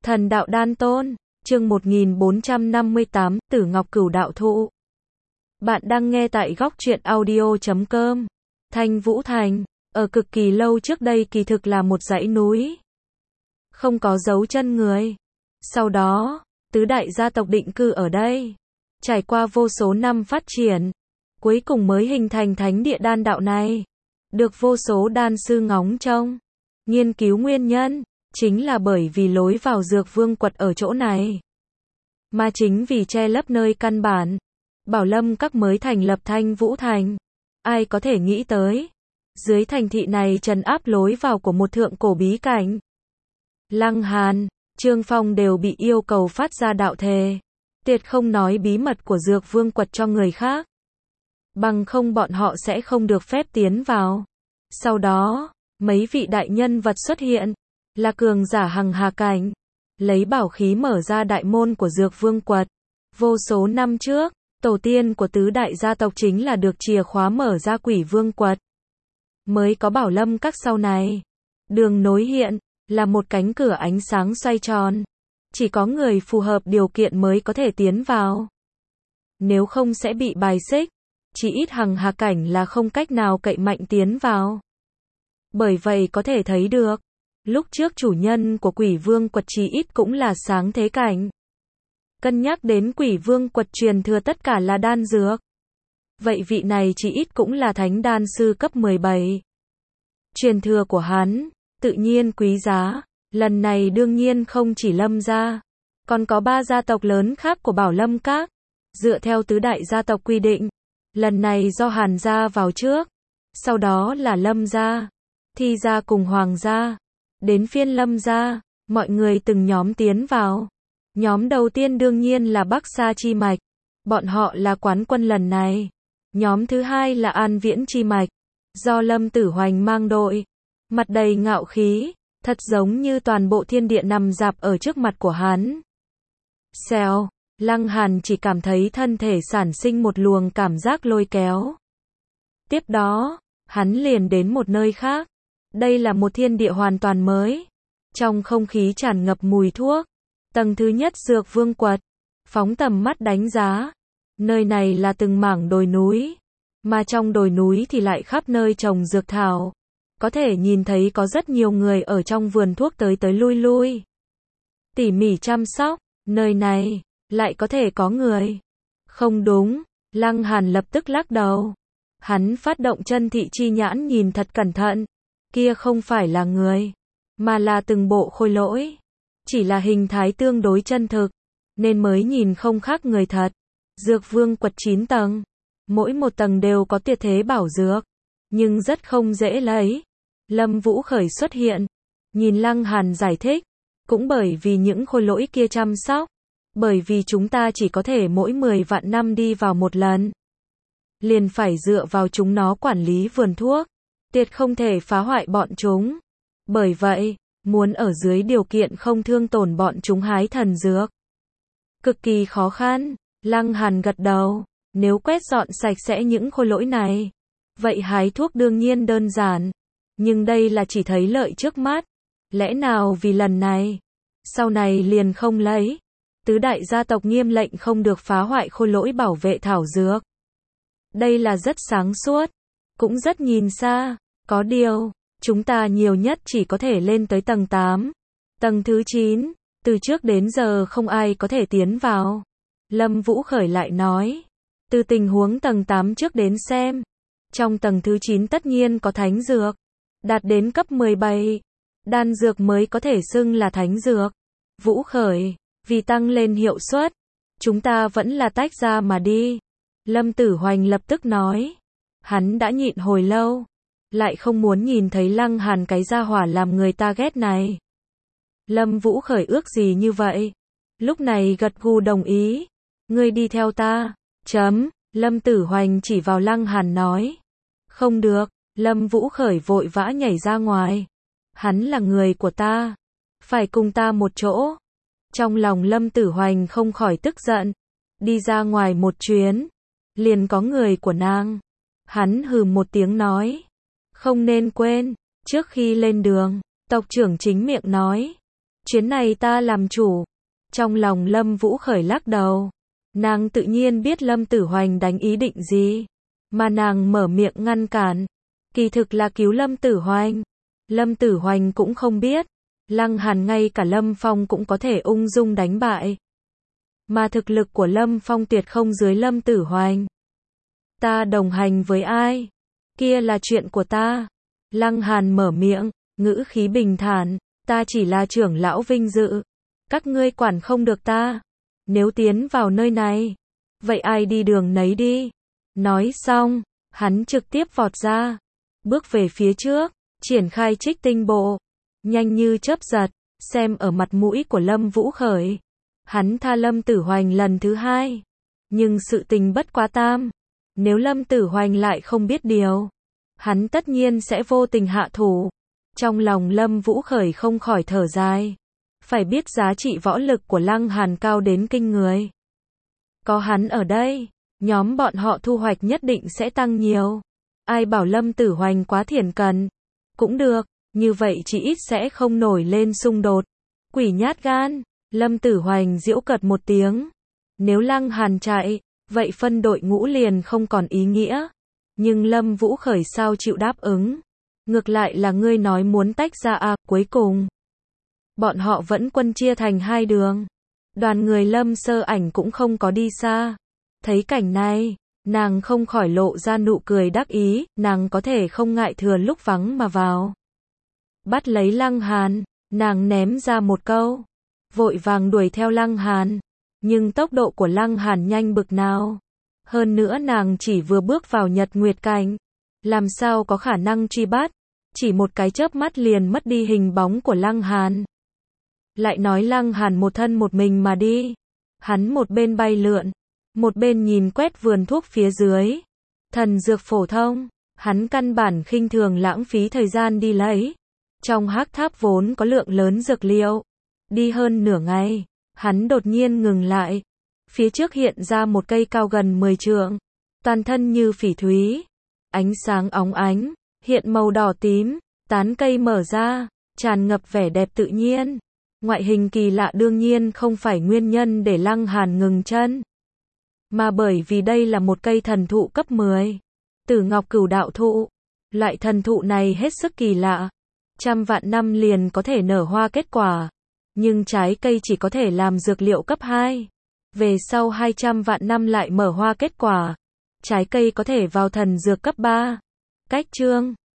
Thần đạo đan tôn, chương 1458, Tử Ngọc Cửu đạo thụ. Bạn đang nghe tại góc truyện audio.com. Thanh Vũ Thành, ở cực kỳ lâu trước đây kỳ thực là một dãy núi. Không có dấu chân người. Sau đó, tứ đại gia tộc định cư ở đây. Trải qua vô số năm phát triển, cuối cùng mới hình thành thánh địa đan đạo này. Được vô số đan sư ngóng trông, nghiên cứu nguyên nhân. Chính là bởi vì lối vào dược vương quật ở chỗ này. Mà chính vì che lấp nơi căn bản, Bảo Lâm Các mới thành lập Thanh Vũ Thành. Ai có thể nghĩ tới, dưới thành thị này trấn áp lối vào của một thượng cổ bí cảnh. Lăng Hàn, Trương Phong đều bị yêu cầu phát ra đạo thề, tuyệt không nói bí mật của dược vương quật cho người khác. Bằng không bọn họ sẽ không được phép tiến vào. Sau đó, mấy vị đại nhân vật xuất hiện. Là cường giả hằng hà cảnh, lấy bảo khí mở ra đại môn của dược vương quật. Vô số năm trước, tổ tiên của tứ đại gia tộc chính là được chìa khóa mở ra quỷ vương quật. Mới có Bảo Lâm Các sau này. Đường nối hiện, là một cánh cửa ánh sáng xoay tròn. Chỉ có người phù hợp điều kiện mới có thể tiến vào. Nếu không sẽ bị bài xích, chỉ ít hằng hà cảnh là không cách nào cậy mạnh tiến vào. Bởi vậy có thể thấy được, lúc trước chủ nhân của quỷ vương quật chí ít cũng là sáng thế cảnh. Cân nhắc đến quỷ vương quật truyền thừa tất cả là đan dược. Vậy vị này chí ít cũng là thánh đan sư cấp 17. Truyền thừa của hắn, tự nhiên quý giá. Lần này đương nhiên không chỉ Lâm gia, còn có 3 gia tộc lớn khác của Bảo Lâm Các. Dựa theo tứ đại gia tộc quy định, lần này do Hàn gia vào trước, sau đó là Lâm gia, Thi gia cùng Hoàng gia. Đến phiên Lâm gia, mọi người từng nhóm tiến vào. Nhóm đầu tiên đương nhiên là Bắc Sa Chi Mạch. Bọn họ là quán quân lần này. Nhóm thứ hai là An Viễn Chi Mạch. Do Lâm Tử Hoành mang đội. Mặt đầy ngạo khí, thật giống như toàn bộ thiên địa nằm rạp ở trước mặt của hắn. Xèo, Lăng Hàn chỉ cảm thấy thân thể sản sinh một luồng cảm giác lôi kéo. Tiếp đó, hắn liền đến một nơi khác. Đây là một thiên địa hoàn toàn mới. Trong không khí tràn ngập mùi thuốc. Tầng thứ nhất dược vương quật. Phóng tầm mắt đánh giá. Nơi này là từng mảng đồi núi. Mà trong đồi núi thì lại khắp nơi trồng dược thảo. Có thể nhìn thấy có rất nhiều người ở trong vườn thuốc tới tới lui lui. Tỉ mỉ chăm sóc. Nơi này, lại có thể có người. Không đúng. Lăng Hàn lập tức lắc đầu. Hắn phát động chân thị chi nhãn nhìn thật cẩn thận. Kia không phải là người, mà là từng bộ khôi lỗi. Chỉ là hình thái tương đối chân thực, nên mới nhìn không khác người thật. Dược vương quật 9 tầng. Mỗi một tầng đều có tuyệt thế bảo dược. Nhưng rất không dễ lấy. Lâm Vũ Khởi xuất hiện. Nhìn Lăng Hàn giải thích. Cũng bởi vì những khôi lỗi kia chăm sóc. Bởi vì chúng ta chỉ có thể mỗi 10 vạn năm đi vào một lần. Liền phải dựa vào chúng nó quản lý vườn thuốc. Tuyệt không thể phá hoại bọn chúng. Bởi vậy, muốn ở dưới điều kiện không thương tổn bọn chúng hái thần dược. Cực kỳ khó khăn. Lăng Hàn gật đầu. Nếu quét dọn sạch sẽ những khôi lỗi này, vậy hái thuốc đương nhiên đơn giản. Nhưng đây là chỉ thấy lợi trước mắt. Lẽ nào vì lần này, sau này liền không lấy. Tứ đại gia tộc nghiêm lệnh không được phá hoại khôi lỗi bảo vệ thảo dược. Đây là rất sáng suốt. Cũng rất nhìn xa. Có điều, chúng ta nhiều nhất chỉ có thể lên tới tầng 8. Tầng thứ 9, từ trước đến giờ không ai có thể tiến vào. Lâm Vũ Khởi lại nói. Từ tình huống tầng 8 trước đến xem. Trong tầng thứ 9 tất nhiên có thánh dược. Đạt đến cấp 17. Đan dược mới có thể xưng là thánh dược. Vũ Khởi, vì tăng lên hiệu suất, chúng ta vẫn là tách ra mà đi. Lâm Tử Hoành lập tức nói. Hắn đã nhịn hồi lâu. Lại không muốn nhìn thấy Lăng Hàn cái gia hỏa làm người ta ghét này. Lâm Vũ Khởi ước gì như vậy. Lúc này gật gù đồng ý. Ngươi đi theo ta. Lâm Tử Hoành chỉ vào Lăng Hàn nói. Không được. Lâm Vũ Khởi vội vã nhảy ra ngoài. Hắn là người của ta. Phải cùng ta một chỗ. Trong lòng Lâm Tử Hoành không khỏi tức giận. Đi ra ngoài một chuyến. Liền có người của nàng. Hắn hừ một tiếng nói. Không nên quên, trước khi lên đường, tộc trưởng chính miệng nói. chuyến này ta làm chủ. Trong lòng Lâm Vũ Khởi lắc đầu. Nàng tự nhiên biết Lâm Tử Hoành đánh ý định gì, mà nàng mở miệng ngăn cản, kỳ thực là cứu Lâm Tử Hoành. Lâm Tử Hoành cũng không biết, Lăng Hàn ngay cả Lâm Phong cũng có thể ung dung đánh bại. Mà thực lực của Lâm Phong tuyệt không dưới Lâm Tử Hoành. Ta đồng hành với ai? Kia là chuyện của ta. Lăng Hàn mở miệng, ngữ khí bình thản, ta chỉ là trưởng lão vinh dự. Các ngươi quản không được ta. Nếu tiến vào nơi này, vậy ai đi đường nấy đi. Nói xong, hắn trực tiếp vọt ra, bước về phía trước, triển khai Trích Tinh Bộ, nhanh như chớp giật, xem ở mặt mũi của Lâm Vũ Khởi. Hắn tha Lâm Tử Hoành lần thứ hai, nhưng sự tình bất quá tam. Nếu Lâm Tử Hoành lại không biết điều, hắn tất nhiên sẽ vô tình hạ thủ. Trong lòng Lâm Vũ Khởi không khỏi thở dài. Phải biết giá trị võ lực của Lăng Hàn cao đến kinh người. Có hắn ở đây, nhóm bọn họ thu hoạch nhất định sẽ tăng nhiều. Ai bảo Lâm Tử Hoành quá thiển cận. Cũng được, như vậy chỉ ít sẽ không nổi lên xung đột. Quỷ nhát gan, Lâm Tử Hoành giễu cợt một tiếng. Nếu Lăng Hàn chạy, vậy phân đội ngũ liền không còn ý nghĩa. Nhưng Lâm Vũ Khởi sao chịu đáp ứng? Ngược lại là ngươi nói muốn tách ra à, cuối cùng. Bọn họ vẫn quân chia thành hai đường. Đoàn người Lâm Sơ Ảnh cũng không có đi xa. Thấy cảnh này, nàng không khỏi lộ ra nụ cười đắc ý, nàng có thể không ngại thừa lúc vắng mà vào. Bắt lấy Lăng Hàn, nàng ném ra một câu. Vội vàng đuổi theo Lăng Hàn. Nhưng tốc độ của Lăng Hàn nhanh bực nào. Hơn nữa nàng chỉ vừa bước vào Nhật Nguyệt Cảnh. Làm sao có khả năng truy bắt. Chỉ một cái chớp mắt liền mất đi hình bóng của Lăng Hàn. Lại nói Lăng Hàn một thân một mình mà đi. Hắn một bên bay lượn, một bên nhìn quét vườn thuốc phía dưới. Thần dược phổ thông, hắn căn bản khinh thường lãng phí thời gian đi lấy. Trong hắc tháp vốn có lượng lớn dược liệu. Đi hơn nửa ngày, hắn đột nhiên ngừng lại. Phía trước hiện ra một cây cao gần 10 trượng, toàn thân như phỉ thúy, ánh sáng óng ánh, hiện màu đỏ tím, tán cây mở ra, tràn ngập vẻ đẹp tự nhiên. Ngoại hình kỳ lạ đương nhiên không phải nguyên nhân để Lăng Hàn ngừng chân, mà bởi vì đây là một cây thần thụ cấp 10, Tử Ngọc Cửu Đạo Thụ. Loại thần thụ này hết sức kỳ lạ, trăm vạn năm liền có thể nở hoa kết quả, nhưng trái cây chỉ có thể làm dược liệu cấp 2. Về sau 200 vạn năm lại mở hoa kết quả, trái cây có thể vào thần dược cấp 3. Cách chương